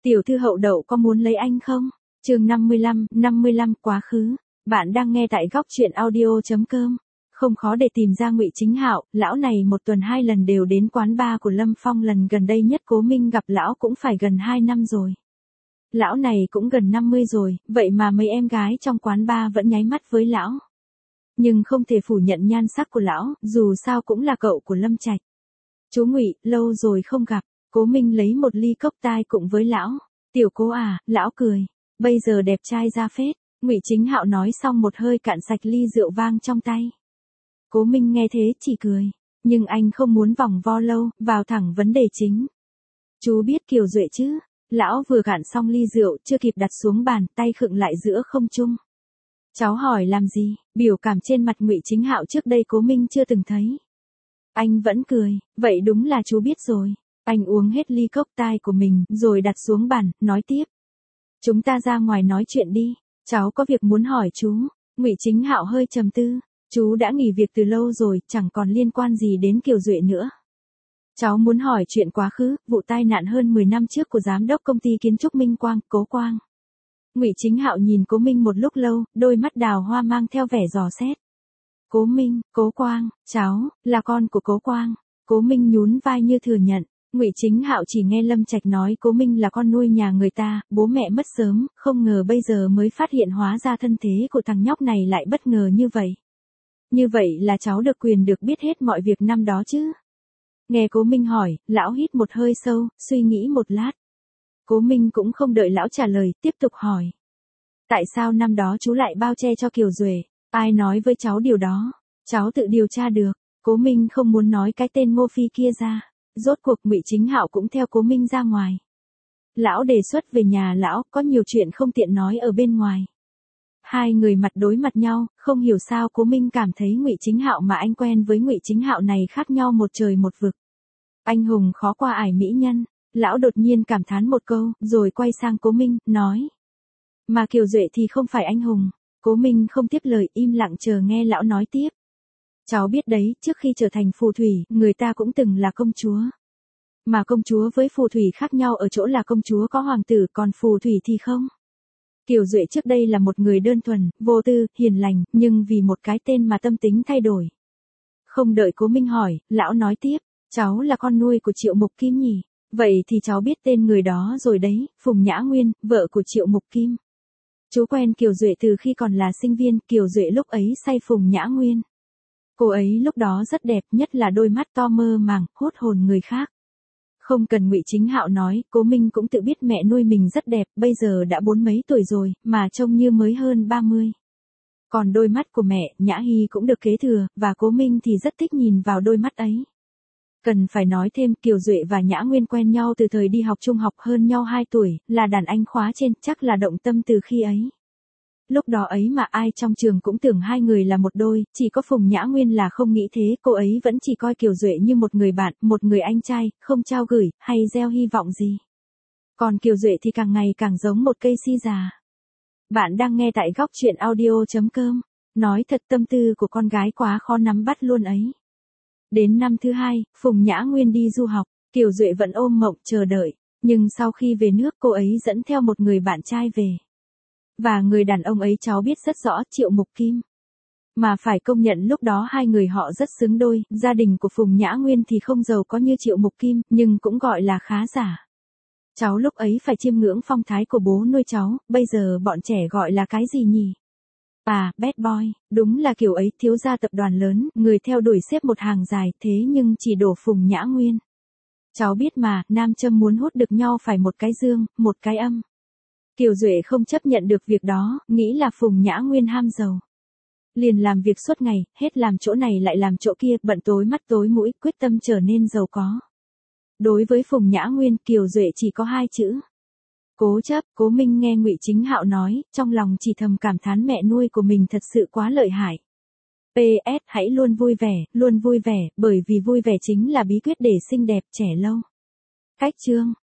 Tiểu thư Hậu Đậu có muốn lấy anh không? Chương 55 quá khứ. Bạn đang nghe tại góc truyện audio.com. Không khó để tìm ra Ngụy Chính Hạo, lão này một tuần 2 lần đều đến quán bar của Lâm Phong, lần gần đây nhất Cố Minh gặp lão cũng phải gần 2 năm rồi. Lão này cũng gần 50 rồi, vậy mà mấy em gái trong quán bar vẫn nháy mắt với lão. Nhưng không thể phủ nhận nhan sắc của lão, dù sao cũng là cậu của Lâm Trạch. Chú Ngụy, lâu rồi không gặp. Cố Minh lấy một ly cốc tai cùng với lão. Tiểu Cố à, lão cười. Bây giờ đẹp trai ra phết. Ngụy Chính Hạo nói xong một hơi cạn sạch ly rượu vang trong tay. Cố Minh nghe thế chỉ cười. Nhưng anh không muốn vòng vo lâu, vào thẳng vấn đề chính. Chú biết Kiều Duệ chứ? Lão vừa cạn xong ly rượu, chưa kịp đặt xuống bàn, tay khựng lại giữa không trung. Cháu hỏi làm gì? Biểu cảm trên mặt Ngụy Chính Hạo trước đây Cố Minh chưa từng thấy. Anh vẫn cười, vậy đúng là chú biết rồi. Anh uống hết ly cốc tai của mình, rồi đặt xuống bàn, nói tiếp. Chúng ta ra ngoài nói chuyện đi, cháu có việc muốn hỏi chú. Ngụy Chính Hạo hơi trầm tư, chú đã nghỉ việc từ lâu rồi, chẳng còn liên quan gì đến Kiều Duệ nữa. Cháu muốn hỏi chuyện quá khứ, vụ tai nạn hơn 10 năm trước của giám đốc công ty kiến trúc Minh Quang, Cố Quang. Ngụy Chính Hạo nhìn Cố Minh một lúc lâu, đôi mắt đào hoa mang theo vẻ dò xét. Cố Minh, Cố Quang, cháu, là con của Cố Quang. Cố Minh nhún vai như thừa nhận. Ngụy Chính Hạo chỉ nghe Lâm Trạch nói Cố Minh là con nuôi nhà người ta, bố mẹ mất sớm, không ngờ bây giờ mới phát hiện hóa ra thân thế của thằng nhóc này lại bất ngờ như vậy. Như vậy là cháu được quyền được biết hết mọi việc năm đó chứ? Nghe Cố Minh hỏi, lão hít một hơi sâu, suy nghĩ một lát. Cố Minh cũng không đợi lão trả lời, tiếp tục hỏi. Tại sao năm đó chú lại bao che cho Kiều Duệ? Ai nói với cháu điều đó? Cháu tự điều tra được. Cố Minh không muốn nói cái tên Ngô Phi kia ra. Rốt cuộc Ngụy Chính Hạo cũng theo Cố Minh ra ngoài. Lão đề xuất về nhà lão, có nhiều chuyện không tiện nói ở bên ngoài. Hai người mặt đối mặt nhau, không hiểu sao Cố Minh cảm thấy Ngụy Chính Hạo mà anh quen với Ngụy Chính Hạo này khác nhau một trời một vực. Anh hùng khó qua ải mỹ nhân. Lão đột nhiên cảm thán một câu, rồi quay sang Cố Minh, nói. Mà Kiều Duệ thì không phải anh hùng. Cố Minh không tiếp lời, im lặng chờ nghe lão nói tiếp. Cháu biết đấy, trước khi trở thành phù thủy, người ta cũng từng là công chúa. Mà công chúa với phù thủy khác nhau ở chỗ là công chúa có hoàng tử, còn phù thủy thì không. Kiều Duệ trước đây là một người đơn thuần, vô tư, hiền lành, nhưng vì một cái tên mà tâm tính thay đổi. Không đợi Cố Minh hỏi, lão nói tiếp, cháu là con nuôi của Triệu Mục Kim nhỉ? Vậy thì cháu biết tên người đó rồi đấy, Phùng Nhã Nguyên, vợ của Triệu Mục Kim. Chú quen Kiều Duệ từ khi còn là sinh viên, Kiều Duệ lúc ấy say Phùng Nhã Nguyên. Cô ấy lúc đó rất đẹp, nhất là đôi mắt to mơ màng, hút hồn người khác. Không cần Ngụy Chính Hạo nói, Cố Minh cũng tự biết mẹ nuôi mình rất đẹp, bây giờ đã 40 mấy tuổi rồi, mà trông như mới hơn 30. Còn đôi mắt của mẹ, Nhã Hy cũng được kế thừa, và Cố Minh thì rất thích nhìn vào đôi mắt ấy. Cần phải nói thêm, Kiều Duệ và Nhã Nguyên quen nhau từ thời đi học trung học, hơn nhau 2 tuổi, là đàn anh khóa trên, chắc là động tâm từ khi ấy. Lúc đó ấy mà ai trong trường cũng tưởng hai người là một đôi, chỉ có Phùng Nhã Nguyên là không nghĩ thế, cô ấy vẫn chỉ coi Kiều Duệ như một người bạn, một người anh trai, không trao gửi, hay gieo hy vọng gì. Còn Kiều Duệ thì càng ngày càng giống một cây si già. Bạn đang nghe tại góc truyện audio.com. Nói thật, tâm tư của con gái quá khó nắm bắt luôn ấy. Đến năm thứ 2, Phùng Nhã Nguyên đi du học, Kiều Duệ vẫn ôm mộng chờ đợi, nhưng sau khi về nước cô ấy dẫn theo một người bạn trai về. Và người đàn ông ấy cháu biết rất rõ, Triệu Mục Kim. Mà phải công nhận lúc đó hai người họ rất xứng đôi, gia đình của Phùng Nhã Nguyên thì không giàu có như Triệu Mục Kim, nhưng cũng gọi là khá giả. Cháu lúc ấy phải chiêm ngưỡng phong thái của bố nuôi cháu, bây giờ bọn trẻ gọi là cái gì nhỉ? À, bad boy, đúng là kiểu ấy, thiếu gia tập đoàn lớn, người theo đuổi xếp một hàng dài, thế nhưng chỉ đổ Phùng Nhã Nguyên. Cháu biết mà, nam châm muốn hút được nhau phải một cái dương, một cái âm. Kiều Duệ không chấp nhận được việc đó, nghĩ là Phùng Nhã Nguyên ham giàu. Liền làm việc suốt ngày, hết làm chỗ này lại làm chỗ kia, bận tối mắt tối mũi, quyết tâm trở nên giàu có. Đối với Phùng Nhã Nguyên, Kiều Duệ chỉ có 2 chữ. Cố chấp. Cố Minh nghe Ngụy Chính Hạo nói, trong lòng chỉ thầm cảm thán mẹ nuôi của mình thật sự quá lợi hại. PS, hãy luôn vui vẻ, bởi vì vui vẻ chính là bí quyết để xinh đẹp trẻ lâu. Cách chương.